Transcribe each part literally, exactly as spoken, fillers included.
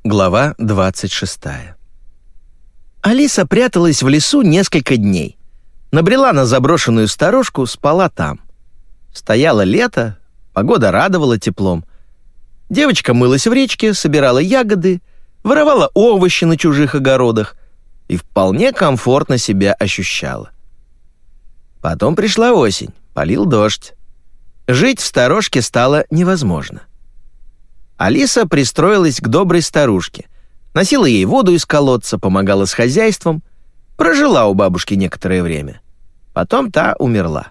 Глава двадцать шестая. Алиса пряталась в лесу несколько дней. Набрела на заброшенную сторожку, спала там. Стояло лето, погода радовала теплом. Девочка мылась в речке, собирала ягоды, воровала овощи на чужих огородах и вполне комфортно себя ощущала. Потом пришла осень, полил дождь. Жить в сторожке стало невозможно. Алиса пристроилась к доброй старушке, носила ей воду из колодца, помогала с хозяйством, прожила у бабушки некоторое время. Потом та умерла.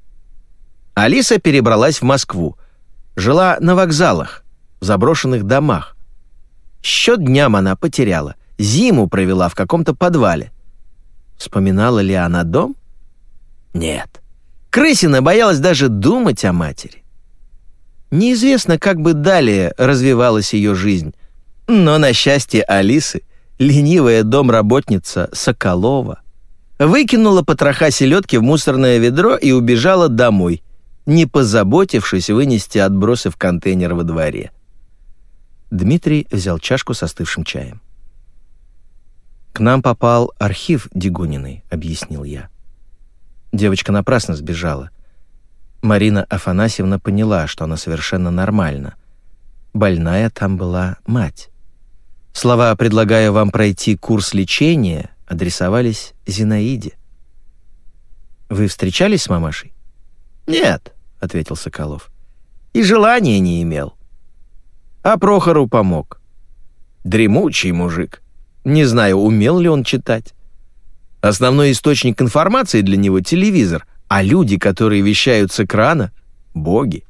Алиса перебралась в Москву, жила на вокзалах, в заброшенных домах. Счет дням она потеряла, зиму провела в каком-то подвале. Вспоминала ли она дом? Нет. Крысина боялась даже думать о матери. Неизвестно, как бы далее развивалась ее жизнь, но на счастье Алисы ленивая домработница Соколова выкинула потроха селедки в мусорное ведро и убежала домой, не позаботившись вынести отбросы в контейнер во дворе. Дмитрий взял чашку с остывшим чаем. «К нам попал архив Дегуниной», — объяснил я. Девочка напрасно сбежала. Марина Афанасьевна поняла, что она совершенно нормальна. Больная там была мать. Слова «предлагаю вам пройти курс лечения» адресовались Зинаиде. «Вы встречались с мамашей?» «Нет», — ответил Соколов. «И желания не имел. А Прохору помог. Дремучий мужик. Не знаю, умел ли он читать. Основной источник информации для него — телевизор, а люди, которые вещают с экрана — боги.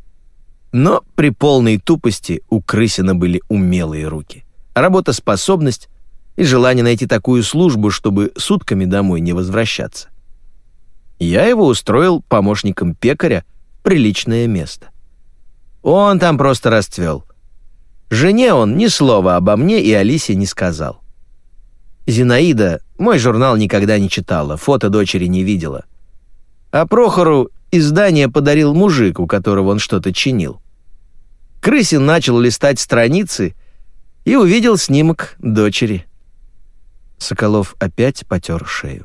Но при полной тупости у Крысина были умелые руки, работоспособность и желание найти такую службу, чтобы сутками домой не возвращаться. Я его устроил помощником пекаря в приличное место. Он там просто расцвел. Жене он ни слова обо мне и Алисе не сказал. Зинаида мой журнал никогда не читала, фото дочери не видела. А Прохору издание подарил мужик, у которого он что-то чинил. Крысин начал листать страницы и увидел снимок дочери. Соколов опять потер шею.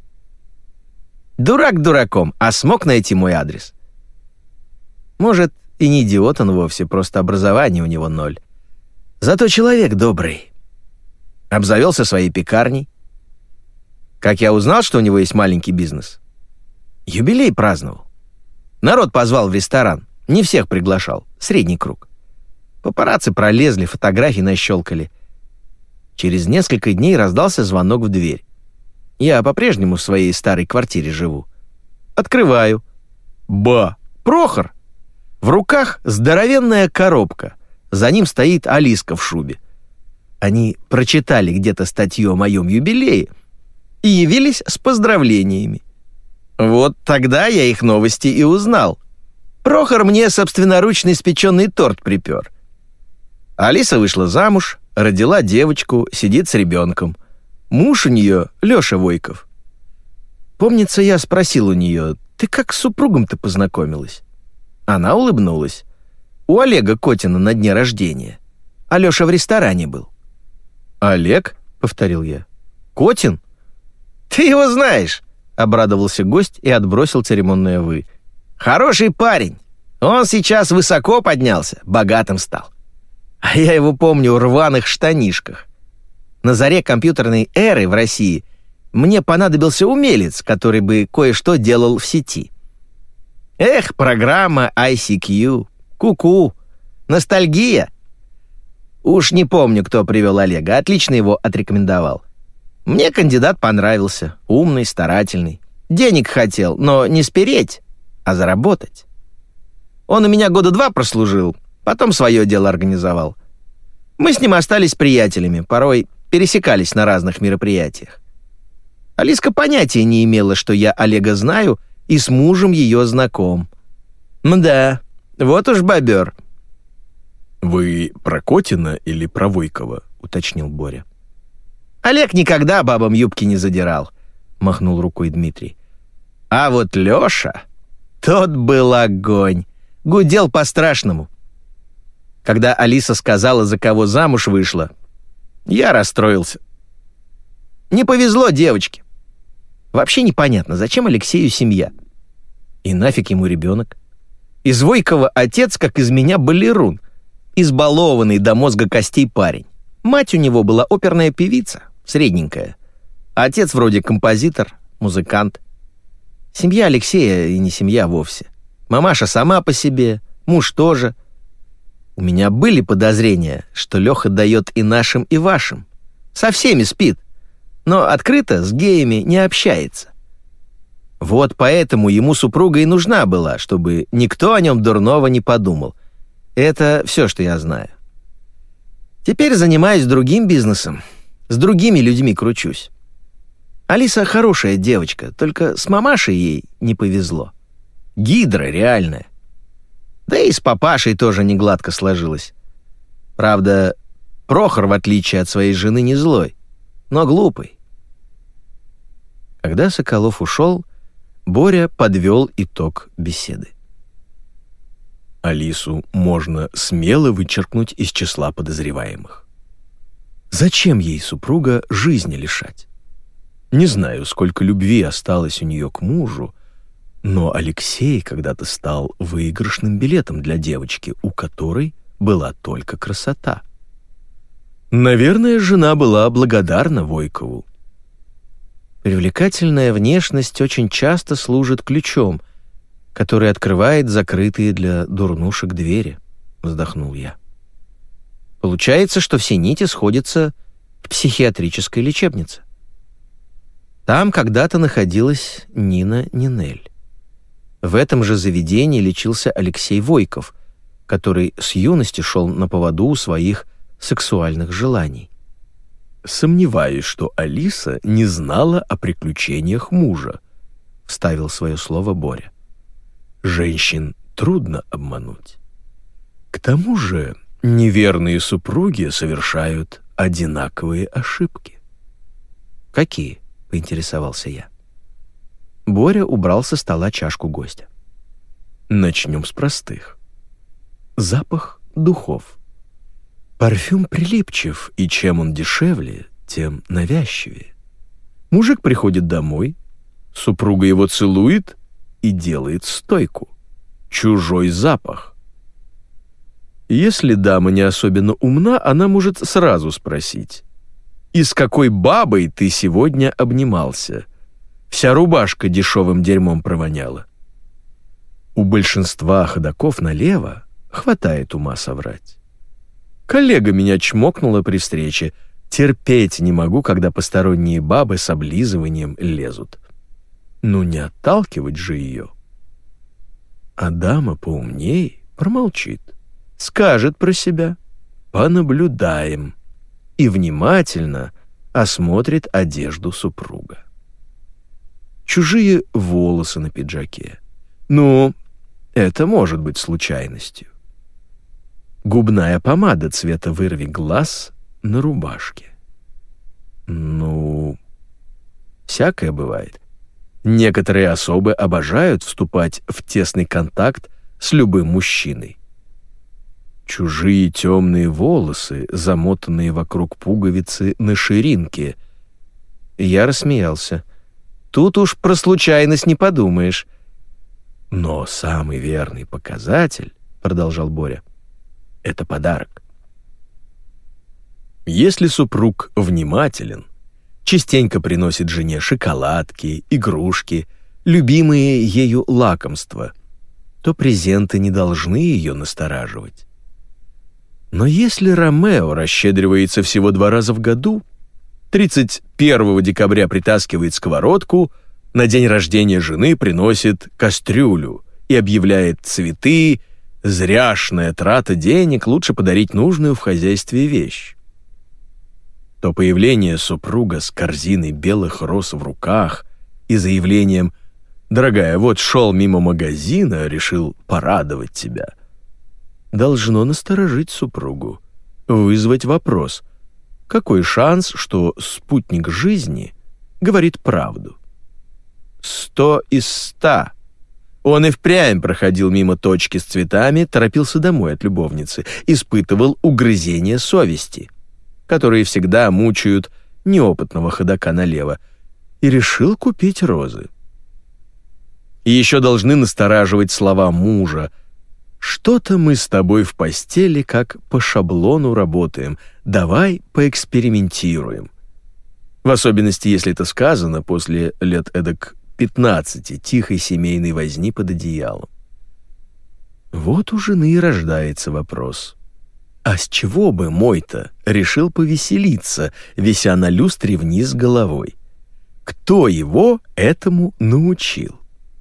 Дурак дураком, а смог найти мой адрес. Может, и не идиот он вовсе, просто образование у него ноль. Зато человек добрый. Обзавелся своей пекарней. Как я узнал, что у него есть маленький бизнес? Юбилей праздновал. Народ позвал в ресторан. Не всех приглашал. Средний круг. Папарацци пролезли, фотографии нащелкали. Через несколько дней раздался звонок в дверь. Я по-прежнему в своей старой квартире живу. Открываю. Ба! Прохор! В руках здоровенная коробка. За ним стоит Алиска в шубе. Они прочитали где-то статью о моем юбилее и явились с поздравлениями. Вот тогда я их новости и узнал. Прохор мне собственноручно испеченный торт припер. Алиса вышла замуж, родила девочку, сидит с ребенком. Муж у нее Леша Войков. Помнится, я спросил у нее: «Ты как с супругом-то познакомилась?» Она улыбнулась. У Олега Котина на дне рождения. А Леша в ресторане был. «Олег?» — повторил я. «Котин? Ты его знаешь!» — обрадовался гость и отбросил церемонное «вы». «Хороший парень. Он сейчас высоко поднялся, богатым стал. А я его помню в рваных штанишках. На заре компьютерной эры в России мне понадобился умелец, который бы кое-что делал в сети. Эх, программа ай си кью, ку-ку, ностальгия. Уж не помню, кто привел Олега, отлично его отрекомендовал. Мне кандидат понравился, умный, старательный. Денег хотел, но не спереть, а заработать. Он у меня года два прослужил, потом свое дело организовал. Мы с ним остались приятелями, порой пересекались на разных мероприятиях. Алиска понятия не имела, что я Олега знаю и с мужем ее знаком. Мда, вот уж бобер. «Вы про Котина или про Войкова?» — уточнил Боря. «Олег никогда бабам юбки не задирал», — махнул рукой Дмитрий. «А вот Леша, тот был огонь, гудел по-страшному. Когда Алиса сказала, за кого замуж вышла, Я расстроился. Не повезло девочке. Вообще непонятно, зачем Алексею семья? И нафиг ему ребенок? Из Войкова отец, как из меня, балерун. Избалованный до мозга костей парень. Мать у него была оперная певица, средненькая. Отец вроде композитор, музыкант. Семья Алексея и не семья вовсе. Мамаша сама по себе, муж тоже. У меня были подозрения, что Леха дает и нашим, и вашим. Со всеми спит, но открыто с геями не общается. Вот поэтому ему супруга и нужна была, чтобы никто о нем дурного не подумал. Это все, что я знаю. Теперь занимаюсь другим бизнесом, с другими людьми кручусь. Алиса хорошая девочка, только с мамашей ей не повезло. Гидра реальная. Да и с папашей тоже не гладко сложилось. Правда, Прохор, в отличие от своей жены, не злой, но глупый. Когда Соколов ушел, Боря подвел итог беседы. Алису можно смело вычеркнуть из числа подозреваемых. Зачем ей супруга жизни лишать? Не знаю, сколько любви осталось у нее к мужу, но Алексей когда-то стал выигрышным билетом для девочки, у которой была только красота. Наверное, жена была благодарна Войкову. Привлекательная внешность очень часто служит ключом, который открывает закрытые для дурнушек двери, вздохнул я. Получается, что все нити сходятся в психиатрической лечебнице. Там когда-то находилась Нина Нинель. В этом же заведении лечился Алексей Войков, который с юности шел на поводу у своих сексуальных желаний. «Сомневаюсь, что Алиса не знала о приключениях мужа», — вставил свое слово Боря. «Женщин трудно обмануть. К тому же неверные супруги совершают одинаковые ошибки». «Какие?» — поинтересовался я. Боря убрал со стола чашку гостя. «Начнем с простых. Запах духов. Парфюм прилипчив, и чем он дешевле, тем навязчивее. Мужик приходит домой, супруга его целует и делает стойку. Чужой запах. Если дама не особенно умна, она может сразу спросить: «И с какой бабой ты сегодня обнимался? Вся рубашка дешевым дерьмом провоняла». У большинства ходоков налево хватает ума соврать. Коллега меня чмокнула при встрече. Терпеть не могу, когда посторонние бабы с облизыванием лезут. Ну не отталкивать же ее. А дама поумней промолчит. Скажет про себя: «Понаблюдаем», и внимательно осмотрит одежду супруга. Чужие волосы на пиджаке. Ну, это может быть случайностью. Губная помада цвета вырви глаз на рубашке. Ну, всякое бывает. Некоторые особы обожают вступать в тесный контакт с любым мужчиной. Чужие темные волосы, замотанные вокруг пуговицы на ширинке. Я рассмеялся. Тут уж про случайность не подумаешь. Но самый верный показатель, продолжал Боря, это подарок. Если супруг внимателен, частенько приносит жене шоколадки, игрушки, любимые ею лакомства, то презенты не должны ее настораживать. Но если Ромео расщедривается всего два раза в году, тридцать первого декабря притаскивает сковородку, на день рождения жены приносит кастрюлю и объявляет цветы, зряшная трата денег, лучше подарить нужную в хозяйстве вещь, то появление супруга с корзиной белых роз в руках и заявлением: «Дорогая, вот шел мимо магазина, решил порадовать тебя», должно насторожить супругу, вызвать вопрос: какой шанс, что спутник жизни говорит правду? Сто из ста. Он и впрямь проходил мимо точки с цветами, торопился домой от любовницы, испытывал угрызение совести. которые всегда мучают неопытного ходока налево, и решил купить розы. И еще должны настораживать слова мужа: «Что-то мы с тобой в постели как по шаблону работаем, давай поэкспериментируем». В особенности, если это сказано после лет эдак пятнадцати тихой семейной возни под одеялом. Вот у жены и рождается вопрос: а с чего бы мой-то решил повеселиться, вися на люстре вниз головой? Кто его этому научил?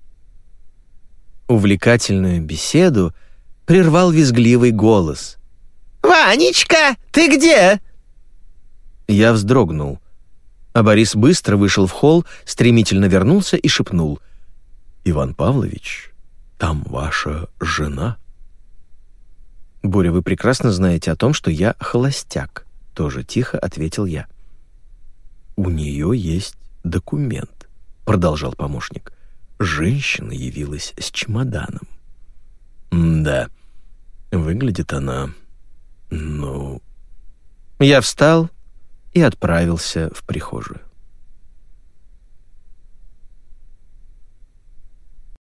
Увлекательную беседу прервал визгливый голос. «Ванечка, ты где?» Я вздрогнул, а Борис быстро вышел в холл, стремительно вернулся и шепнул: «Иван Павлович, там ваша жена». «Боря, вы прекрасно знаете о том, что я холостяк», — тоже тихо ответил я. «У нее есть документ», — продолжал помощник. «Женщина явилась с чемоданом». «Да, выглядит она, ну...» Я встал и отправился в прихожую.